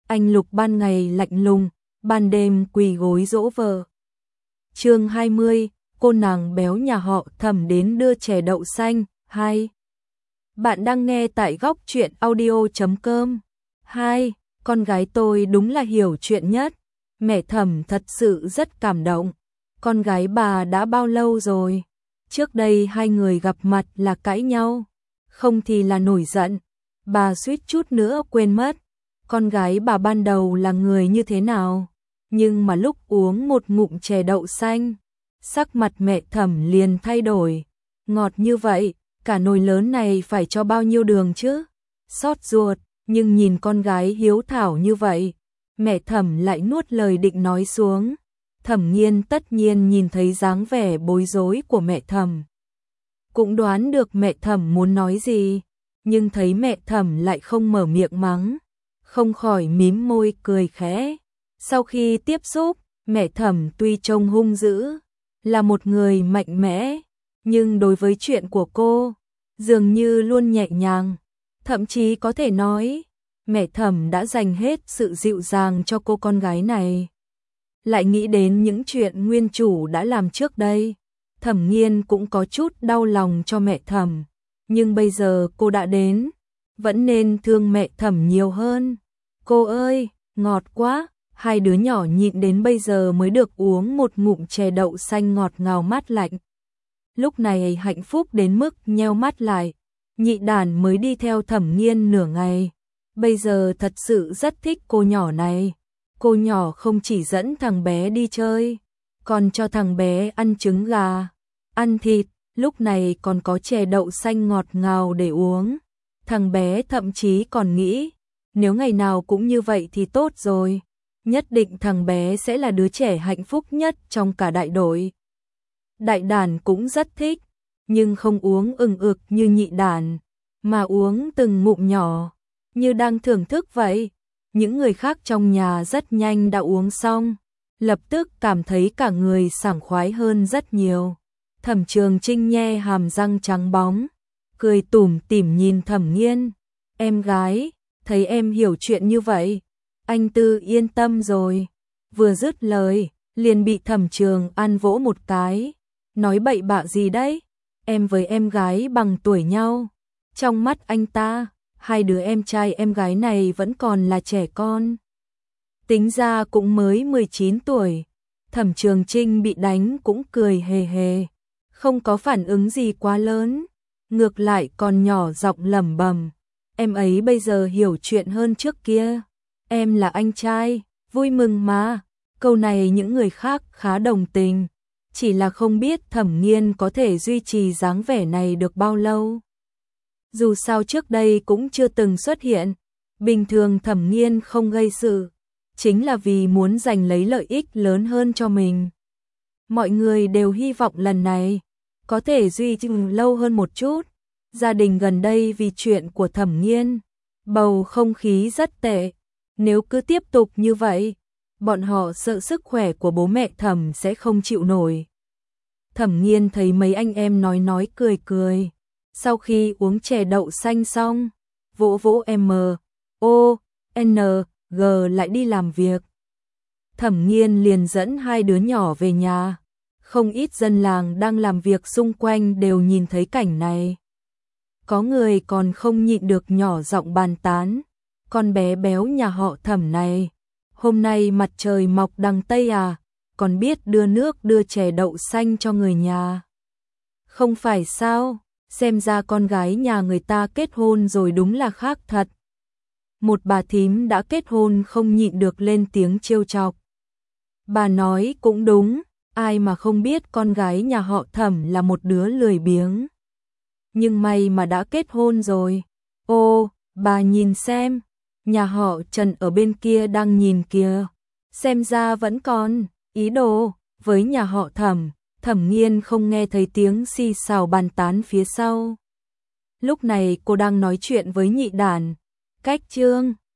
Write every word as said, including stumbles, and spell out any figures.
Anh Lục ban ngày lạnh lùng, ban đêm quỳ gối dỗ vợ. Chương hai mươi, cô nàng béo nhà họ Thẩm đến đưa chè đậu xanh. Hai. Bạn đang nghe tại góc truyện audio chấm com. Hai, con gái tôi đúng là hiểu chuyện nhất. Mẹ Thẩm thật sự rất cảm động. Con gái bà đã bao lâu rồi? Trước đây hai người gặp mặt là cãi nhau, không thì là nổi giận. Bà suýt chút nữa quên mất con gái bà ban đầu là người như thế nào. Nhưng mà lúc uống một ngụm chè đậu xanh, sắc mặt mẹ Thẩm liền thay đổi. Ngọt như vậy, cả nồi lớn này phải cho bao nhiêu đường chứ? Xót ruột, nhưng nhìn con gái hiếu thảo như vậy, mẹ Thẩm lại nuốt lời định nói xuống. Thẩm Nghiên tất nhiên nhìn thấy dáng vẻ bối rối của mẹ Thẩm, cũng đoán được mẹ Thẩm muốn nói gì, nhưng thấy mẹ Thẩm lại không mở miệng mắng, không khỏi mím môi cười khẽ. Sau khi tiếp xúc, mẹ Thẩm tuy trông hung dữ, là một người mạnh mẽ, nhưng đối với chuyện của cô, dường như luôn nhẹ nhàng. Thậm chí có thể nói, mẹ Thẩm đã dành hết sự dịu dàng cho cô con gái này. Lại nghĩ đến những chuyện nguyên chủ đã làm trước đây, Thẩm Nghiên cũng có chút đau lòng cho mẹ Thẩm. Nhưng bây giờ cô đã đến, vẫn nên thương mẹ Thẩm nhiều hơn. Cô ơi, ngọt quá. Hai đứa nhỏ nhịn đến bây giờ mới được uống một ngụm chè đậu xanh ngọt ngào mát lạnh. Lúc này hạnh phúc đến mức nheo mắt lại. Nhị Đản mới đi theo Thẩm Nghiên nửa ngày, bây giờ thật sự rất thích cô nhỏ này. Cô nhỏ không chỉ dẫn thằng bé đi chơi, còn cho thằng bé ăn trứng gà, ăn thịt, lúc này còn có chè đậu xanh ngọt ngào để uống. Thằng bé thậm chí còn nghĩ, nếu ngày nào cũng như vậy thì tốt rồi. Nhất định thằng bé sẽ là đứa trẻ hạnh phúc nhất trong cả đại đội. Đại Đản cũng rất thích, nhưng không uống ừng ực như Nhị Đản, mà uống từng ngụm nhỏ, như đang thưởng thức vậy. Những người khác trong nhà rất nhanh đã uống xong, lập tức cảm thấy cả người sảng khoái hơn rất nhiều. Thẩm Trường Trinh nhe hàm răng trắng bóng, cười tủm tỉm nhìn Thẩm Nghiên. Em gái, thấy em hiểu chuyện như vậy, anh Tư yên tâm rồi. Vừa dứt lời, liền bị Thẩm Trường An vỗ một cái. Nói bậy bạ gì đấy? Em với em gái bằng tuổi nhau. Trong mắt anh ta, hai đứa em trai em gái này vẫn còn là trẻ con. Tính ra cũng mới mười chín tuổi. Thẩm Trường Trinh bị đánh cũng cười hề hề, không có phản ứng gì quá lớn, ngược lại còn nhỏ giọng lẩm bẩm. Em ấy bây giờ hiểu chuyện hơn trước kia. Em là anh trai, vui mừng mà. Câu này những người khác khá đồng tình, chỉ là không biết Thẩm Nghiên có thể duy trì dáng vẻ này được bao lâu. Dù sao trước đây cũng chưa từng xuất hiện, bình thường Thẩm Nghiên không gây sự, chính là vì muốn giành lấy lợi ích lớn hơn cho mình. Mọi người đều hy vọng lần này có thể duy trì lâu hơn một chút. Gia đình gần đây vì chuyện của Thẩm Nghiên, bầu không khí rất tệ. Nếu cứ tiếp tục như vậy, bọn họ sợ sức khỏe của bố mẹ Thẩm sẽ không chịu nổi. Thẩm Nghiên thấy mấy anh em nói nói cười cười. Sau khi uống chè đậu xanh xong, vỗ vỗ M, O, N, G lại đi làm việc. Thẩm Nghiên liền dẫn hai đứa nhỏ về nhà. Không ít dân làng đang làm việc xung quanh đều nhìn thấy cảnh này. Có người còn không nhịn được nhỏ giọng bàn tán. Con bé béo nhà họ Thẩm này, hôm nay mặt trời mọc đằng Tây à, còn biết đưa nước đưa chè đậu xanh cho người nhà. Không phải sao, xem ra con gái nhà người ta kết hôn rồi đúng là khác thật. Một bà thím đã kết hôn không nhịn được lên tiếng trêu chọc. Bà nói cũng đúng, ai mà không biết con gái nhà họ Thẩm là một đứa lười biếng. Nhưng may mà đã kết hôn rồi. Ô, bà nhìn xem, nhà họ Trần ở bên kia đang nhìn kìa, xem ra vẫn còn ý đồ với nhà họ Thẩm. Thẩm Nghiên không nghe thấy tiếng xì xào bàn tán phía sau. Lúc này cô đang nói chuyện với Nhị Đản. Cách Trương